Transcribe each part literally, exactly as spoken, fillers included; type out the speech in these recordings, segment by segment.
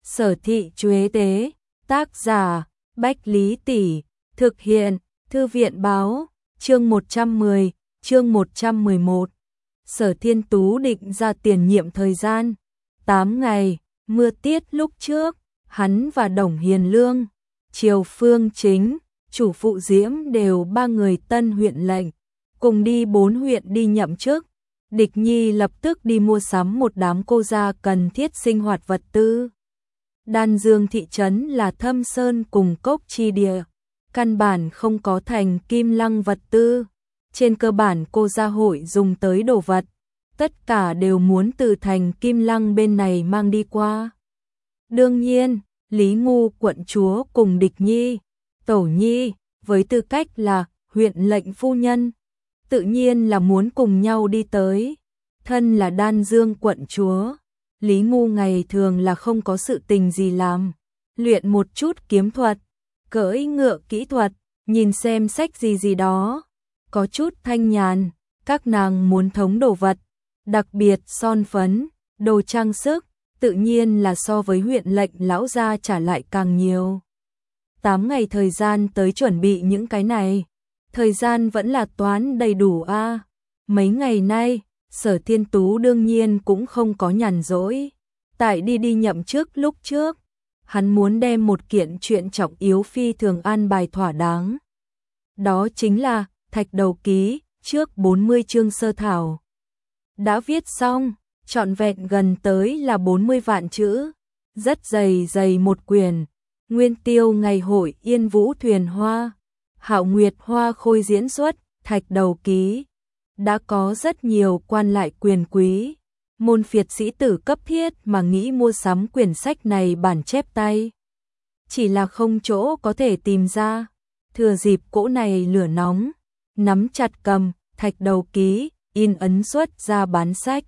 Sở Thị Chuế Tế, tác giả, Bách Lý Tỷ, thực hiện, Thư viện Báo, chương một trăm mười, chương một trăm mười một. Sở Thiên Tú định ra tiền nhiệm thời gian, tám ngày, mưa tiết lúc trước, hắn và Đồng Hiền Lương, Triều Phương Chính, Chủ Phụ Diễm đều ba người tân huyện lệnh, cùng đi bốn huyện đi nhậm chức. Địch Nhi lập tức đi mua sắm một đám cô gia cần thiết sinh hoạt vật tư. Đan Dương thị trấn là thâm sơn cùng cốc chi địa, căn bản không có thành kim lăng vật tư. Trên cơ bản cô gia hội dùng tới đồ vật, tất cả đều muốn từ thành kim lăng bên này mang đi qua. Đương nhiên, Lý Ngu quận chúa cùng Địch Nhi, Tẩu Nhi, với tư cách là huyện lệnh phu nhân, tự nhiên là muốn cùng nhau đi tới. Thân là Đan Dương quận chúa, Lý Ngu ngày thường là không có sự tình gì làm, luyện một chút kiếm thuật, cưỡi ngựa kỹ thuật, nhìn xem sách gì gì đó, có chút thanh nhàn. Các nàng muốn thống đồ vật, đặc biệt son phấn, đồ trang sức, tự nhiên là so với huyện lệnh lão gia trả lại càng nhiều. Tám ngày thời gian tới chuẩn bị những cái này, thời gian vẫn là toán đầy đủ a. À. Mấy ngày nay, Sở Thiên Tú đương nhiên cũng không có nhàn rỗi. Tại đi đi nhậm chức lúc trước, hắn muốn đem một kiện chuyện trọng yếu phi thường an bài thỏa đáng. Đó chính là Thạch Đầu Ký, trước bốn mươi chương sơ thảo. Đã viết xong, trọn vẹn gần tới là bốn mươi vạn chữ, rất dày dày một quyển. Nguyên tiêu ngày hội Yên Vũ Thuyền Hoa, Hạo Nguyệt Hoa Khôi diễn xuất, Thạch Đầu Ký. Đã có rất nhiều quan lại quyền quý, môn phiệt sĩ tử cấp thiết mà nghĩ mua sắm quyển sách này bản chép tay. Chỉ là không chỗ có thể tìm ra, thừa dịp cỗ này lửa nóng, nắm chặt cầm, Thạch Đầu Ký, in ấn xuất ra bán sách.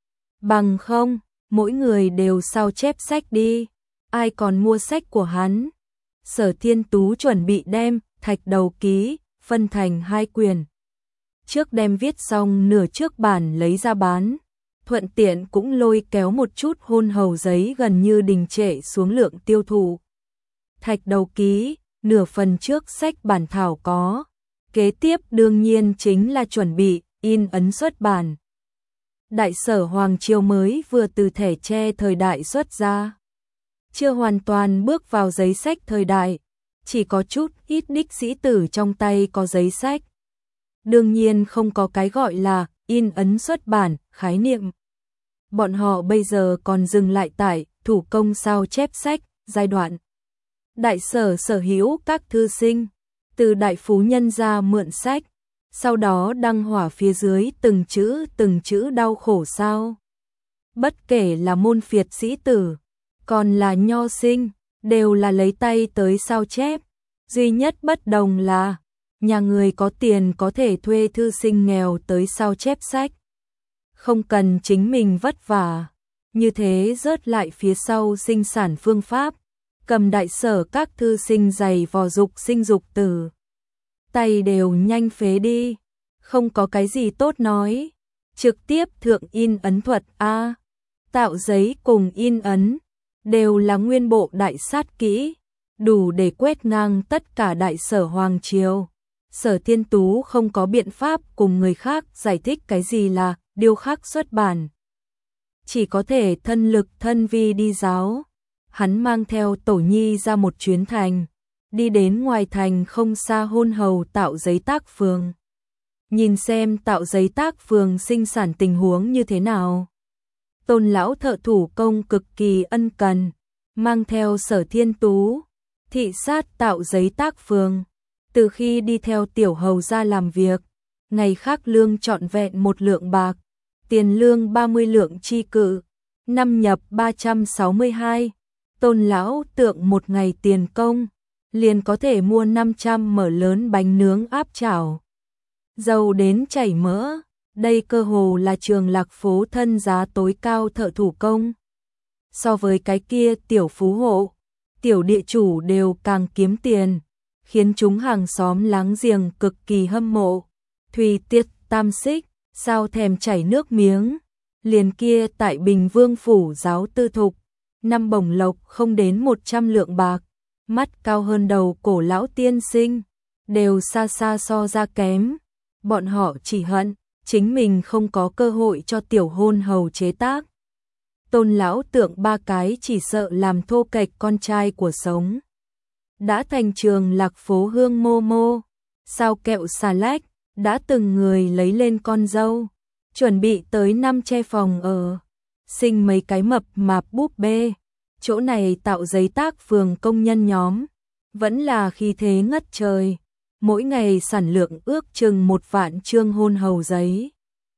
Bằng không, mỗi người đều sao chép sách đi, ai còn mua sách của hắn. Sở Thiên Tú chuẩn bị đem Thạch Đầu Ký phân thành hai quyển. Trước đem viết xong nửa trước bản lấy ra bán, thuận tiện cũng lôi kéo một chút hôn hầu giấy gần như đình trệ xuống lượng tiêu thụ. Thạch Đầu Ký, nửa phần trước sách bản thảo có, kế tiếp đương nhiên chính là chuẩn bị in ấn xuất bản. Đại sở Hoàng Triều mới vừa từ thẻ tre thời đại xuất ra, chưa hoàn toàn bước vào giấy sách thời đại, chỉ có chút ít đích sĩ tử trong tay có giấy sách. Đương nhiên không có cái gọi là in ấn xuất bản khái niệm. Bọn họ bây giờ còn dừng lại tại thủ công sao chép sách giai đoạn. Đại sở sở hữu các thư sinh, từ đại phú nhân ra mượn sách, sau đó đăng hỏa phía dưới từng chữ từng chữ đau khổ sao. Bất kể là môn phiệt sĩ tử, còn là nho sinh, đều là lấy tay tới sao chép. Duy nhất bất đồng là, nhà người có tiền có thể thuê thư sinh nghèo tới sao chép sách. Không cần chính mình vất vả, như thế rớt lại phía sau sinh sản phương pháp, cầm đại sở các thư sinh giày vò dục sinh dục tử. Tay đều nhanh phế đi, không có cái gì tốt nói, trực tiếp thượng in ấn thuật A, tạo giấy cùng in ấn, đều là nguyên bộ đại sát kỹ, đủ để quét ngang tất cả đại sở Hoàng Triều. Sở Thiên Tú không có biện pháp cùng người khác giải thích cái gì là điêu khắc xuất bản. Chỉ có thể thân lực thân vi đi giáo. Hắn mang theo Tổ Nhi ra một chuyến thành, đi đến ngoài thành không xa hôn hầu tạo giấy tác phường. Nhìn xem tạo giấy tác phường sinh sản tình huống như thế nào. Tôn lão thợ thủ công cực kỳ ân cần, mang theo Sở Thiên Tú, thị sát tạo giấy tác phường. Từ khi đi theo tiểu hầu ra làm việc, ngày khác lương trọn vẹn một lượng bạc, tiền lương ba mươi lượng chi cự, năm nhập ba trăm sáu mươi hai. Tôn lão tượng một ngày tiền công, liền có thể mua năm trăm mở lớn bánh nướng áp chảo. Dầu đến chảy mỡ, đây cơ hồ là Trường Lạc phố thân giá tối cao thợ thủ công. So với cái kia tiểu phú hộ, tiểu địa chủ đều càng kiếm tiền, khiến chúng hàng xóm láng giềng cực kỳ hâm mộ. Thùy Tiết Tam Xích, sao thèm chảy nước miếng, liền kia tại Bình Vương phủ giáo tư thục, năm bổng lộc không đến một trăm lượng bạc, mắt cao hơn đầu cổ lão tiên sinh, đều xa xa so ra kém. Bọn họ chỉ hận, chính mình không có cơ hội cho tiểu hôn hầu chế tác. Tôn lão tượng ba cái chỉ sợ làm thô kệch con trai của sống. Đã thành trường lạc phố hương mô mô, sao kẹo xà lách, đã từng người lấy lên con dâu, chuẩn bị tới năm che phòng ở, sinh mấy cái mập mạp búp bê. Chỗ này tạo giấy tác phường công nhân nhóm, vẫn là khí thế ngất trời, mỗi ngày sản lượng ước chừng một vạn chương hôn hầu giấy.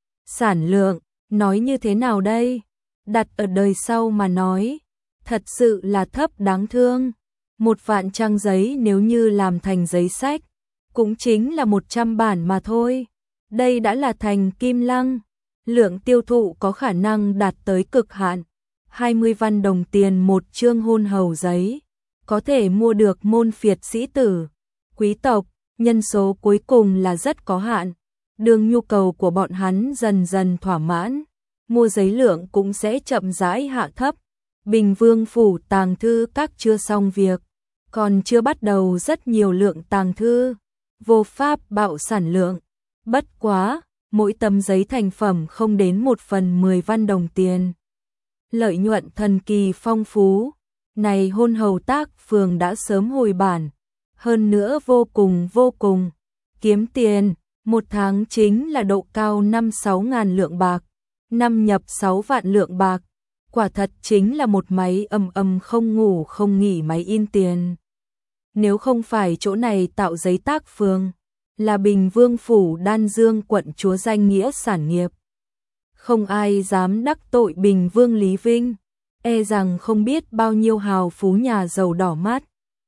Sản lượng, nói như thế nào đây? Đặt ở đời sau mà nói, thật sự là thấp đáng thương. Một vạn trang giấy nếu như làm thành giấy sách, cũng chính là một trăm bản mà thôi. Đây đã là thành kim lăng, lượng tiêu thụ có khả năng đạt tới cực hạn. hai mươi văn đồng tiền một chương hôn hầu giấy, có thể mua được môn phiệt sĩ tử, quý tộc, nhân số cuối cùng là rất có hạn. Đường nhu cầu của bọn hắn dần dần thỏa mãn, mua giấy lượng cũng sẽ chậm rãi hạ thấp. Bình Vương phủ tàng thư các chưa xong việc, còn chưa bắt đầu rất nhiều lượng tàng thư, vô pháp bạo sản lượng. Bất quá, mỗi tấm giấy thành phẩm không đến một phần mười văn đồng tiền. Lợi nhuận thần kỳ phong phú, này hôn hầu tác phường đã sớm hồi bản, hơn nữa vô cùng vô cùng kiếm tiền, một tháng chính là độ cao năm sáu ngàn lượng bạc, năm nhập sáu vạn lượng bạc, quả thật chính là một máy âm âm không ngủ không nghỉ máy in tiền. Nếu không phải chỗ này tạo giấy tác phường, là Bình Vương phủ Đan Dương quận chúa danh nghĩa sản nghiệp, không ai dám đắc tội Bình Vương Lý Vinh, e rằng không biết bao nhiêu hào phú nhà giàu đỏ mắt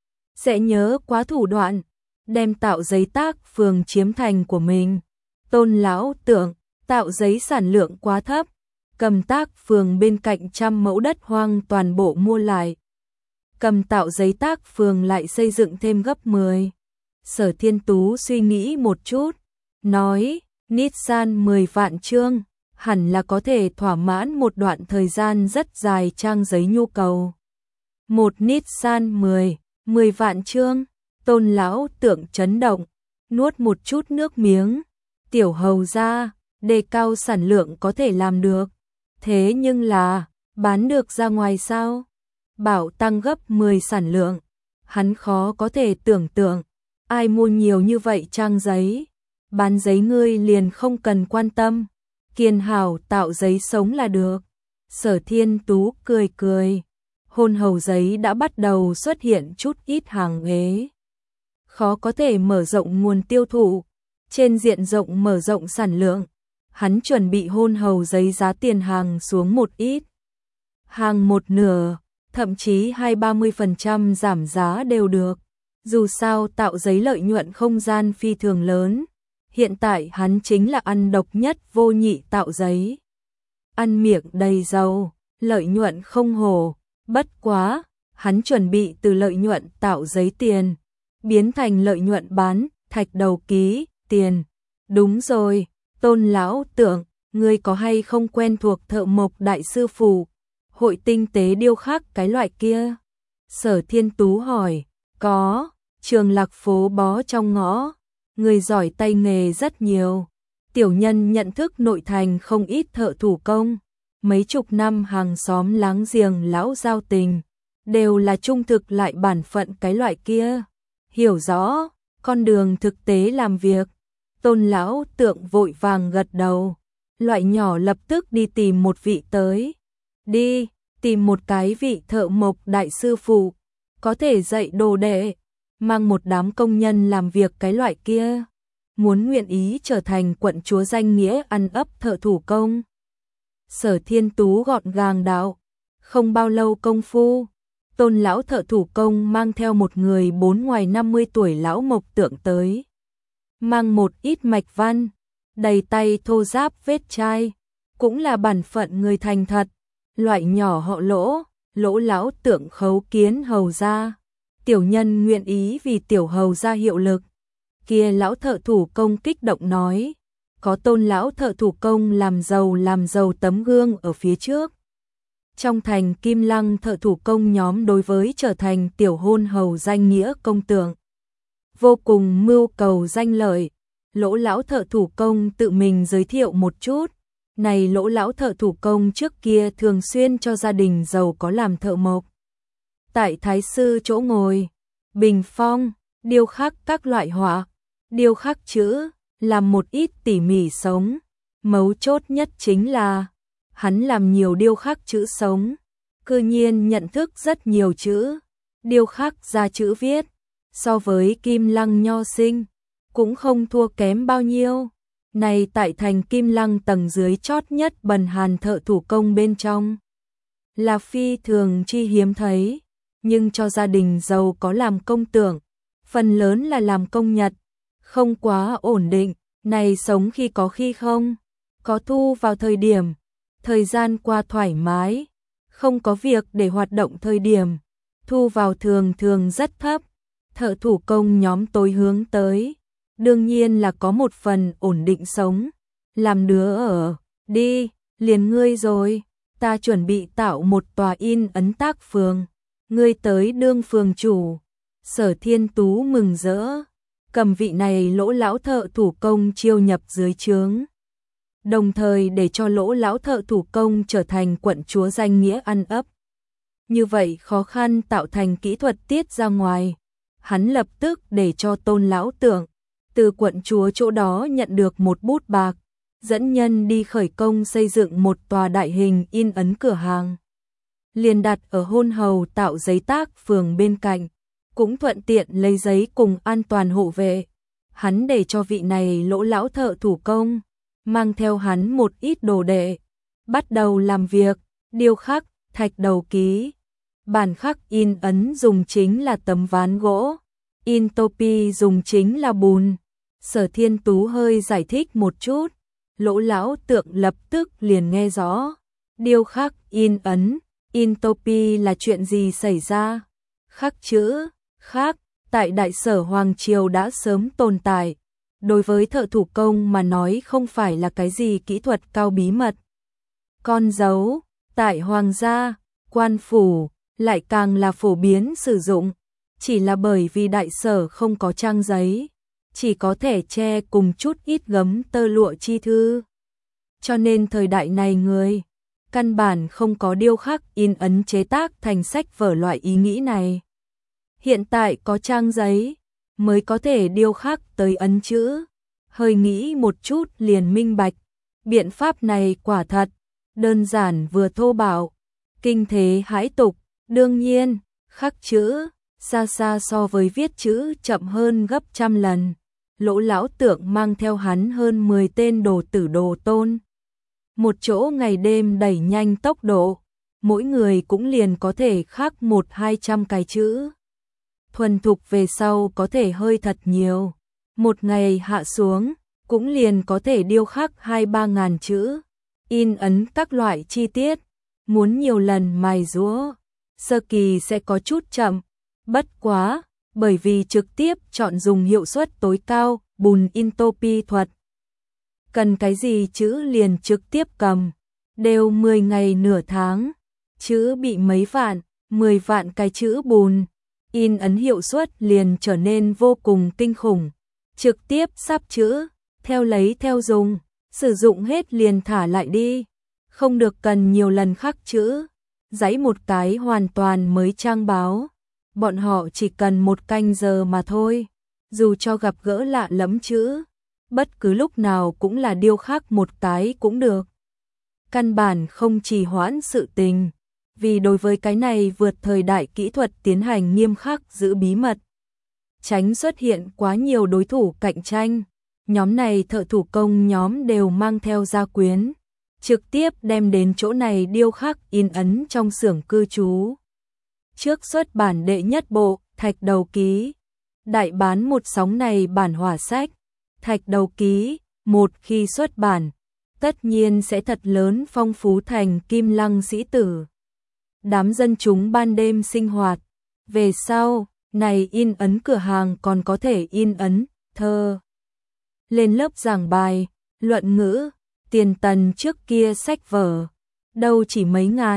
sẽ nhớ quá thủ đoạn, đem tạo giấy tác phường chiếm thành của mình. Tôn lão tượng, tạo giấy sản lượng quá thấp, cầm tác phường bên cạnh trăm mẫu đất hoang toàn bộ mua lại. Cầm tạo giấy tác phường lại xây dựng thêm gấp mười. Sở Thiên Tú suy nghĩ một chút, nói, Nissan mười vạn chương, hẳn là có thể thỏa mãn một đoạn thời gian rất dài trang giấy nhu cầu. Một Nissan mười, mười vạn chương, Tôn lão tượng chấn động, nuốt một chút nước miếng. Tiểu hầu gia, đề cao sản lượng có thể làm được, thế nhưng là, bán được ra ngoài sao? Bảo tăng gấp mười sản lượng, hắn khó có thể tưởng tượng, ai mua nhiều như vậy trang giấy, bán giấy ngươi liền không cần quan tâm, kiên hảo tạo giấy sống là được. Sở Thiên Tú cười cười, hôn hầu giấy đã bắt đầu xuất hiện chút ít hàng ế, khó có thể mở rộng nguồn tiêu thụ, trên diện rộng mở rộng sản lượng, hắn chuẩn bị hôn hầu giấy giá tiền hàng xuống một ít, hàng một nửa, thậm chí hai ba mươi phần trăm giảm giá đều được. Dù sao tạo giấy lợi nhuận không gian phi thường lớn, hiện tại hắn chính là ăn độc nhất vô nhị tạo giấy. Ăn miệng đầy dầu, lợi nhuận không hồ, bất quá, hắn chuẩn bị từ lợi nhuận tạo giấy tiền, biến thành lợi nhuận bán, thạch đầu ký, tiền. Đúng rồi, Tôn lão tượng, ngươi có hay không quen thuộc thợ mộc đại sư phụ, hội tinh tế điêu khắc cái loại kia? Sở Thiên Tú hỏi, có, trường lạc phố bó trong ngõ, người giỏi tay nghề rất nhiều. Tiểu nhân nhận thức nội thành không ít thợ thủ công, mấy chục năm hàng xóm láng giềng lão giao tình, đều là trung thực lại bản phận cái loại kia. Hiểu rõ, con đường thực tế làm việc. Tôn lão tượng vội vàng gật đầu, loại nhỏ lập tức đi tìm một vị tới. Đi, tìm một cái vị thợ mộc đại sư phụ, có thể dạy đồ đệ, mang một đám công nhân làm việc cái loại kia. Muốn nguyện ý trở thành quận chúa danh nghĩa ăn ấp thợ thủ công. Sở Thiên Tú gọn gàng đạo, không bao lâu công phu, Tôn lão thợ thủ công mang theo một người bốn ngoài năm mươi tuổi lão mộc tượng tới. Mang một ít mạch văn, đầy tay thô ráp vết chai, cũng là bản phận người thành thật, loại nhỏ họ Lỗ, Lỗ lão tượng khấu kiến hầu gia. Tiểu nhân nguyện ý vì tiểu hầu gia hiệu lực. Kia lão thợ thủ công kích động nói, có Tôn lão thợ thủ công làm giàu làm giàu tấm gương ở phía trước. Trong thành Kim Lăng, thợ thủ công nhóm đối với trở thành tiểu hôn hầu danh nghĩa công tượng vô cùng mưu cầu danh lợi. Lỗ lão thợ thủ công tự mình giới thiệu một chút. Này Lỗ lão thợ thủ công trước kia thường xuyên cho gia đình giàu có làm thợ mộc. Tại Thái sư chỗ ngồi, bình phong, điêu khắc các loại họa, điêu khắc chữ, làm một ít tỉ mỉ sống. Mấu chốt nhất chính là hắn làm nhiều điêu khắc chữ sống, cư nhiên nhận thức rất nhiều chữ, điêu khắc ra chữ viết, so với Kim Lăng nho sinh, cũng không thua kém bao nhiêu. Này tại thành Kim Lăng tầng dưới chót nhất bần hàn thợ thủ công bên trong, là phi thường chi hiếm thấy, nhưng cho gia đình giàu có làm công tượng, phần lớn là làm công nhật, không quá ổn định, này sống khi có khi không, có thu vào thời điểm, thời gian qua thoải mái, không có việc để hoạt động thời điểm, thu vào thường thường rất thấp, thợ thủ công nhóm tối hướng tới, đương nhiên là có một phần ổn định sống, làm đứa ở, đi, liền ngươi rồi, ta chuẩn bị tạo một tòa in ấn tác phường, ngươi tới đương phường chủ. Sở Thiên Tú mừng rỡ, cầm vị này Lỗ lão thợ thủ công chiêu nhập dưới trướng, đồng thời để cho Lỗ lão thợ thủ công trở thành quận chúa danh nghĩa ăn ấp. Như vậy khó khăn tạo thành kỹ thuật tiết ra ngoài, hắn lập tức để cho Tôn lão tưởng từ quận chúa chỗ đó nhận được một bút bạc, dẫn nhân đi khởi công xây dựng một tòa đại hình in ấn cửa hàng. Liền đặt ở hôn hầu tạo giấy tác phường bên cạnh, cũng thuận tiện lấy giấy cùng an toàn hộ vệ. Hắn để cho vị này Lỗ lão thợ thủ công, mang theo hắn một ít đồ đệ, bắt đầu làm việc, điêu khắc, thạch đầu ký. Bản khắc in ấn dùng chính là tấm ván gỗ, in topi dùng chính là bùn. Sở Thiên Tú hơi giải thích một chút, Lỗ lão tượng lập tức liền nghe rõ. Điêu khắc, in ấn, in topi là chuyện gì xảy ra? Khắc chữ, khắc, tại Đại Sở Hoàng Triều đã sớm tồn tại. Đối với thợ thủ công mà nói không phải là cái gì kỹ thuật cao bí mật. Con dấu, tại Hoàng gia, quan phủ, lại càng là phổ biến sử dụng. Chỉ là bởi vì Đại Sở không có trang giấy, chỉ có thể che cùng chút ít gấm tơ lụa chi thư. Cho nên thời đại này người, căn bản không có điêu khắc in ấn chế tác thành sách vở loại ý nghĩ này. Hiện tại có trang giấy, mới có thể điêu khắc tới ấn chữ. Hơi nghĩ một chút liền minh bạch, biện pháp này quả thật, đơn giản vừa thô bạo, kinh thế hãi tục. Đương nhiên, khắc chữ, xa xa so với viết chữ chậm hơn gấp trăm lần. Lỗ lão tượng mang theo hắn hơn mười tên đồ tử đồ tôn. Một chỗ ngày đêm đẩy nhanh tốc độ, mỗi người cũng liền có thể khắc một hai trăm cái chữ. Thuần thục về sau có thể hơi thật nhiều. Một ngày hạ xuống, cũng liền có thể điêu khắc hai ba ngàn chữ. In ấn các loại chi tiết, muốn nhiều lần mài giũa, sơ kỳ sẽ có chút chậm. Bất quá, bởi vì trực tiếp chọn dùng hiệu suất tối cao, bùn in topi thuật. Cần cái gì chữ liền trực tiếp cầm, đều mười ngày nửa tháng, chữ bị mấy vạn, mười vạn cái chữ bùn, in ấn hiệu suất liền trở nên vô cùng kinh khủng. Trực tiếp sắp chữ, theo lấy theo dùng, sử dụng hết liền thả lại đi, không được cần nhiều lần khắc chữ, giấy một cái hoàn toàn mới trang báo. Bọn họ chỉ cần một canh giờ mà thôi, dù cho gặp gỡ lạ lẫm chữ, bất cứ lúc nào cũng là điêu khắc một cái cũng được. Căn bản không trì hoãn sự tình, vì đối với cái này vượt thời đại kỹ thuật tiến hành nghiêm khắc giữ bí mật. Tránh xuất hiện quá nhiều đối thủ cạnh tranh, nhóm này thợ thủ công nhóm đều mang theo gia quyến, trực tiếp đem đến chỗ này điêu khắc in ấn trong xưởng cư trú. Trước xuất bản đệ nhất bộ, Thạch Đầu Ký, đại bán một sóng này bản hỏa sách, Thạch Đầu Ký, một khi xuất bản, tất nhiên sẽ thật lớn phong phú thành Kim Lăng sĩ tử. Đám dân chúng ban đêm sinh hoạt, về sau, này in ấn cửa hàng còn có thể in ấn, thơ. Lên lớp giảng bài, luận ngữ, tiền tần trước kia sách vở, đâu chỉ mấy ngàn,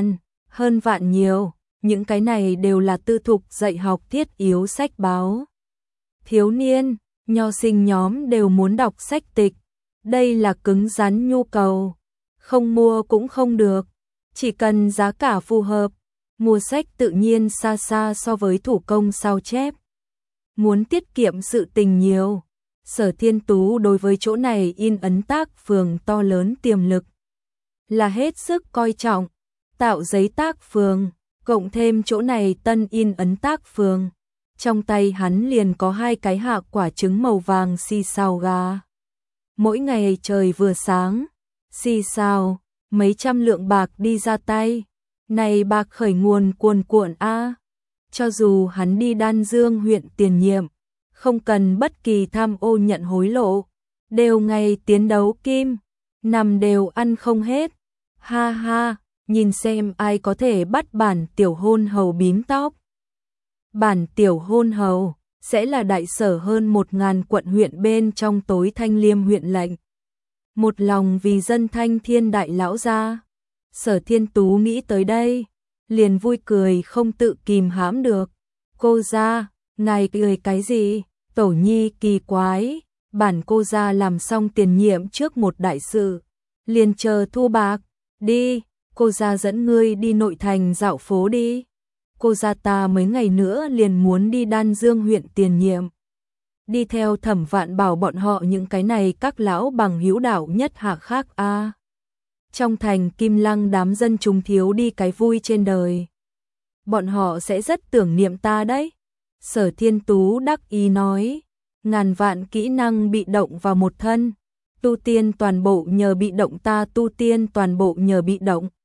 hơn vạn nhiều, những cái này đều là tư thục dạy học thiết yếu sách báo. Thiếu niên, nho sinh nhóm đều muốn đọc sách tịch, đây là cứng rắn nhu cầu, không mua cũng không được, chỉ cần giá cả phù hợp, mua sách tự nhiên xa xa so với thủ công sao chép. Muốn tiết kiệm sự tình nhiều, Sở Thiên Tú đối với chỗ này in ấn tác phường to lớn tiềm lực, là hết sức coi trọng, tạo giấy tác phường, cộng thêm chỗ này tân in ấn tác phường. Trong tay hắn liền có hai cái hạ quả trứng màu vàng xì xào gà. Mỗi ngày trời vừa sáng, xì xào, mấy trăm lượng bạc đi ra tay. Này bạc khởi nguồn cuồn cuộn a. Cho dù hắn đi Đan Dương huyện tiền nhiệm, không cần bất kỳ tham ô nhận hối lộ, đều ngày tiến đấu kim, nằm đều ăn không hết. Ha ha, nhìn xem ai có thể bắt bản tiểu hôn hầu bím tóc. Bản tiểu hôn hầu sẽ là đại sở hơn một ngàn quận huyện bên trong tối Thanh Liêm huyện lệnh. Một lòng vì dân Thanh Thiên đại lão gia. Sở Thiên Tú nghĩ tới đây, liền vui cười không tự kìm hãm được. Cô gia, ngài cười cái gì? Tổ nhi kỳ quái, bản cô gia làm xong tiền nhiệm trước một đại sự, liền chờ thu bạc. Đi, cô gia dẫn ngươi đi nội thành dạo phố đi. Cô gia ta mấy ngày nữa liền muốn đi Đan Dương huyện tiền nhiệm. Đi theo Thẩm Vạn bảo bọn họ những cái này các lão bằng hữu đạo nhất hạ khác a. À. Trong thành Kim Lăng đám dân chúng thiếu đi cái vui trên đời. Bọn họ sẽ rất tưởng niệm ta đấy. Sở Thiên Tú đắc ý nói, ngàn vạn kỹ năng bị động vào một thân, tu tiên toàn bộ nhờ bị động ta tu tiên toàn bộ nhờ bị động.